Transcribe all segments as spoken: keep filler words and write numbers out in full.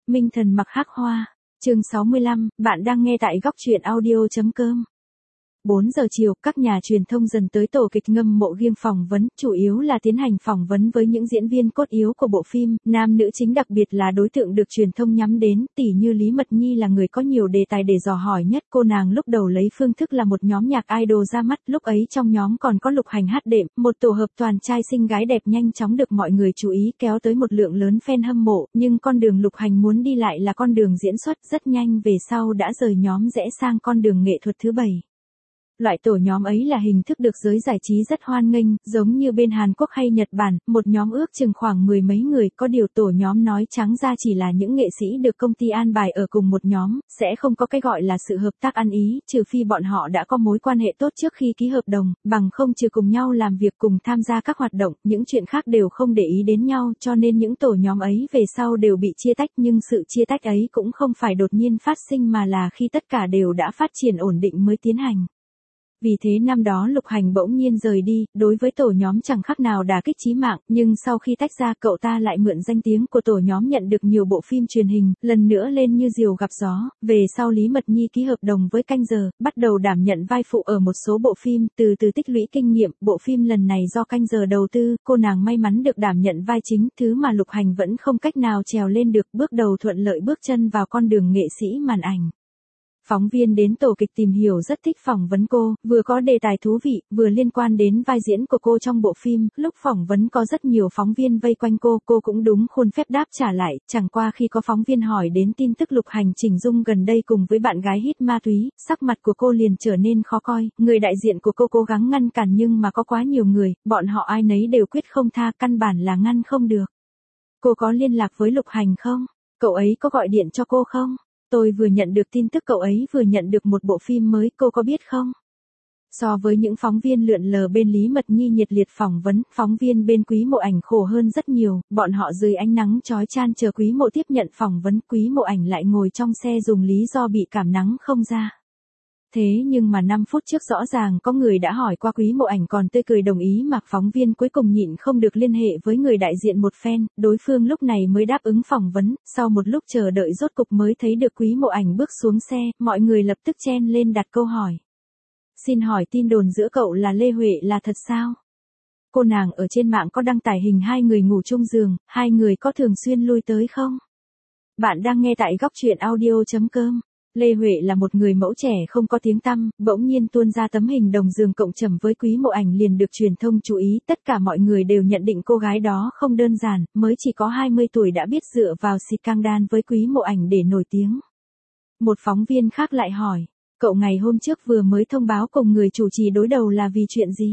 Minh thần mặc hắc hoa. Chương sáu mươi lăm, bạn đang nghe tại góc truyện audio chấm com. bốn giờ chiều, các nhà truyền thông dần tới tổ kịch Ngâm Mộ Ghim phỏng vấn, chủ yếu là tiến hành phỏng vấn với những diễn viên cốt yếu của bộ phim, nam nữ chính đặc biệt là đối tượng được truyền thông nhắm đến, tỉ như Lý Mật Nhi là người có nhiều đề tài để dò hỏi nhất, cô nàng lúc đầu lấy phương thức là một nhóm nhạc idol ra mắt, lúc ấy trong nhóm còn có Lục Hành hát đệm, một tổ hợp toàn trai xinh gái đẹp nhanh chóng được mọi người chú ý kéo tới một lượng lớn fan hâm mộ, nhưng con đường Lục Hành muốn đi lại là con đường diễn xuất, rất nhanh về sau đã rời nhóm rẽ sang con đường nghệ thuật thứ bảy. Loại tổ nhóm ấy là hình thức được giới giải trí rất hoan nghênh, giống như bên Hàn Quốc hay Nhật Bản, một nhóm ước chừng khoảng mười mấy người, có điều tổ nhóm nói trắng ra chỉ là những nghệ sĩ được công ty an bài ở cùng một nhóm, sẽ không có cái gọi là sự hợp tác ăn ý, trừ phi bọn họ đã có mối quan hệ tốt trước khi ký hợp đồng, bằng không trừ cùng nhau làm việc cùng tham gia các hoạt động, những chuyện khác đều không để ý đến nhau, cho nên những tổ nhóm ấy về sau đều bị chia tách, nhưng sự chia tách ấy cũng không phải đột nhiên phát sinh mà là khi tất cả đều đã phát triển ổn định mới tiến hành. Vì thế năm đó Lục Hành bỗng nhiên rời đi, đối với tổ nhóm chẳng khác nào đả kích chí mạng, nhưng sau khi tách ra cậu ta lại mượn danh tiếng của tổ nhóm nhận được nhiều bộ phim truyền hình, lần nữa lên như diều gặp gió, về sau Lý Mật Nhi ký hợp đồng với Canh Giờ, bắt đầu đảm nhận vai phụ ở một số bộ phim, từ từ tích lũy kinh nghiệm, bộ phim lần này do Canh Giờ đầu tư, cô nàng may mắn được đảm nhận vai chính, thứ mà Lục Hành vẫn không cách nào trèo lên được, bước đầu thuận lợi bước chân vào con đường nghệ sĩ màn ảnh. Phóng viên đến tổ kịch tìm hiểu rất thích phỏng vấn cô, vừa có đề tài thú vị, vừa liên quan đến vai diễn của cô trong bộ phim, lúc phỏng vấn có rất nhiều phóng viên vây quanh cô, cô cũng đúng khuôn phép đáp trả lại, chẳng qua khi có phóng viên hỏi đến tin tức Lục Hành chỉnh dung gần đây cùng với bạn gái hít ma túy, sắc mặt của cô liền trở nên khó coi, người đại diện của cô cố gắng ngăn cản nhưng mà có quá nhiều người, bọn họ ai nấy đều quyết không tha, căn bản là ngăn không được. Cô có liên lạc với Lục Hành không? Cậu ấy có gọi điện cho cô không? Tôi vừa nhận được tin tức cậu ấy vừa nhận được một bộ phim mới, cô có biết không? So với những phóng viên lượn lờ bên Lý Mật Nhi nhiệt liệt phỏng vấn, phóng viên bên Quý Mộ Ảnh khổ hơn rất nhiều, bọn họ dưới ánh nắng chói chan chờ Quý Mộ tiếp nhận phỏng vấn, Quý Mộ Ảnh lại ngồi trong xe dùng lý do bị cảm nắng không ra. Thế nhưng mà năm phút trước rõ ràng có người đã hỏi qua Quý Mộ Ảnh còn tươi cười đồng ý mà phóng viên cuối cùng nhịn không được liên hệ với người đại diện một phen, đối phương lúc này mới đáp ứng phỏng vấn, sau một lúc chờ đợi rốt cục mới thấy được Quý Mộ Ảnh bước xuống xe, mọi người lập tức chen lên đặt câu hỏi. Xin hỏi tin đồn giữa cậu là Lê Huệ là thật sao? Cô nàng ở trên mạng có đăng tải hình hai người ngủ chung giường, hai người có thường xuyên lui tới không? Bạn đang nghe tại góc truyện audio chấm com. Lê Huệ là một người mẫu trẻ không có tiếng tăm, bỗng nhiên tuôn ra tấm hình đồng giường cộng trầm với Quý Mộ Ảnh liền được truyền thông chú ý, tất cả mọi người đều nhận định cô gái đó không đơn giản, mới chỉ có hai mươi tuổi đã biết dựa vào scandal với Quý Mộ Ảnh để nổi tiếng. Một phóng viên khác lại hỏi, cậu ngày hôm trước vừa mới thông báo cùng người chủ trì đối đầu là vì chuyện gì?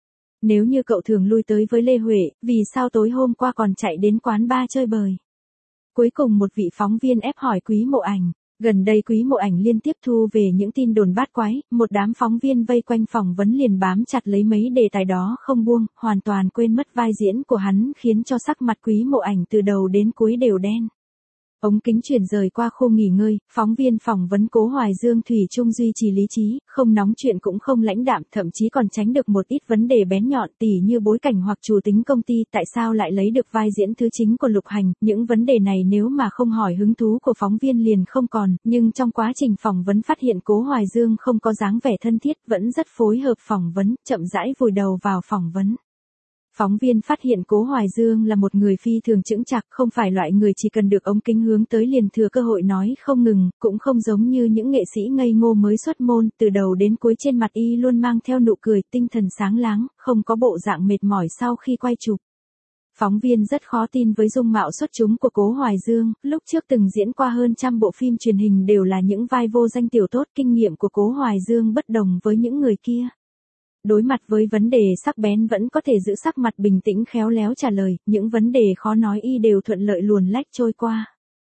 Nếu như cậu thường lui tới với Lê Huệ, vì sao tối hôm qua còn chạy đến quán bar chơi bời? Cuối cùng một vị phóng viên ép hỏi Quý Mộ Ảnh. Gần đây Quý Mộ Ảnh liên tiếp thu về những tin đồn bát quái, một đám phóng viên vây quanh phỏng vấn liền bám chặt lấy mấy đề tài đó không buông, hoàn toàn quên mất vai diễn của hắn khiến cho sắc mặt Quý Mộ Ảnh từ đầu đến cuối đều đen. Ống kính chuyển rời qua khu nghỉ ngơi, phóng viên phỏng vấn Cố Hoài Dương thủy chung duy trì lý trí, không nóng chuyện cũng không lãnh đạm, thậm chí còn tránh được một ít vấn đề bén nhọn tỉ như bối cảnh hoặc chủ tính công ty, tại sao lại lấy được vai diễn thứ chính của Lục Hành, những vấn đề này nếu mà không hỏi hứng thú của phóng viên liền không còn, nhưng trong quá trình phỏng vấn phát hiện Cố Hoài Dương không có dáng vẻ thân thiết, vẫn rất phối hợp phỏng vấn, chậm rãi vùi đầu vào phỏng vấn. Phóng viên phát hiện Cố Hoài Dương là một người phi thường chững chạc, không phải loại người chỉ cần được ống kính hướng tới liền thừa cơ hội nói không ngừng, cũng không giống như những nghệ sĩ ngây ngô mới xuất môn, từ đầu đến cuối trên mặt y luôn mang theo nụ cười, tinh thần sáng láng, không có bộ dạng mệt mỏi sau khi quay chụp. Phóng viên rất khó tin với dung mạo xuất chúng của Cố Hoài Dương, lúc trước từng diễn qua hơn trăm bộ phim truyền hình đều là những vai vô danh tiểu tốt, kinh nghiệm của Cố Hoài Dương bất đồng với những người kia. Đối mặt với vấn đề sắc bén vẫn có thể giữ sắc mặt bình tĩnh khéo léo trả lời, những vấn đề khó nói y đều thuận lợi luồn lách trôi qua.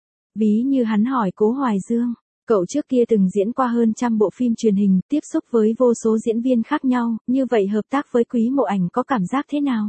Ví như hắn hỏi Cố Hoài Dương, cậu trước kia từng diễn qua hơn trăm bộ phim truyền hình, tiếp xúc với vô số diễn viên khác nhau, như vậy hợp tác với Quý Mộ Ảnh có cảm giác thế nào?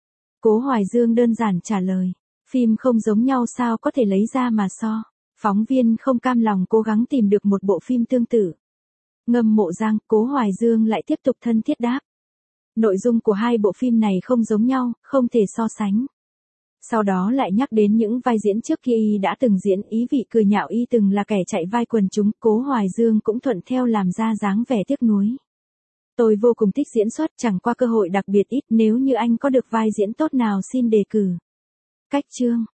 Cố Hoài Dương đơn giản trả lời, phim không giống nhau sao có thể lấy ra mà so. Phóng viên không cam lòng cố gắng tìm được một bộ phim tương tự. Ngâm Mộ Giang, Cố Hoài Dương lại tiếp tục thân thiết đáp. Nội dung của hai bộ phim này không giống nhau, không thể so sánh. Sau đó lại nhắc đến những vai diễn trước kia y đã từng diễn, ý vị cười nhạo y từng là kẻ chạy vai quần chúng, Cố Hoài Dương cũng thuận theo làm ra dáng vẻ tiếc nuối. Tôi vô cùng thích diễn xuất, chẳng qua cơ hội đặc biệt ít, nếu như anh có được vai diễn tốt nào xin đề cử. Cách chương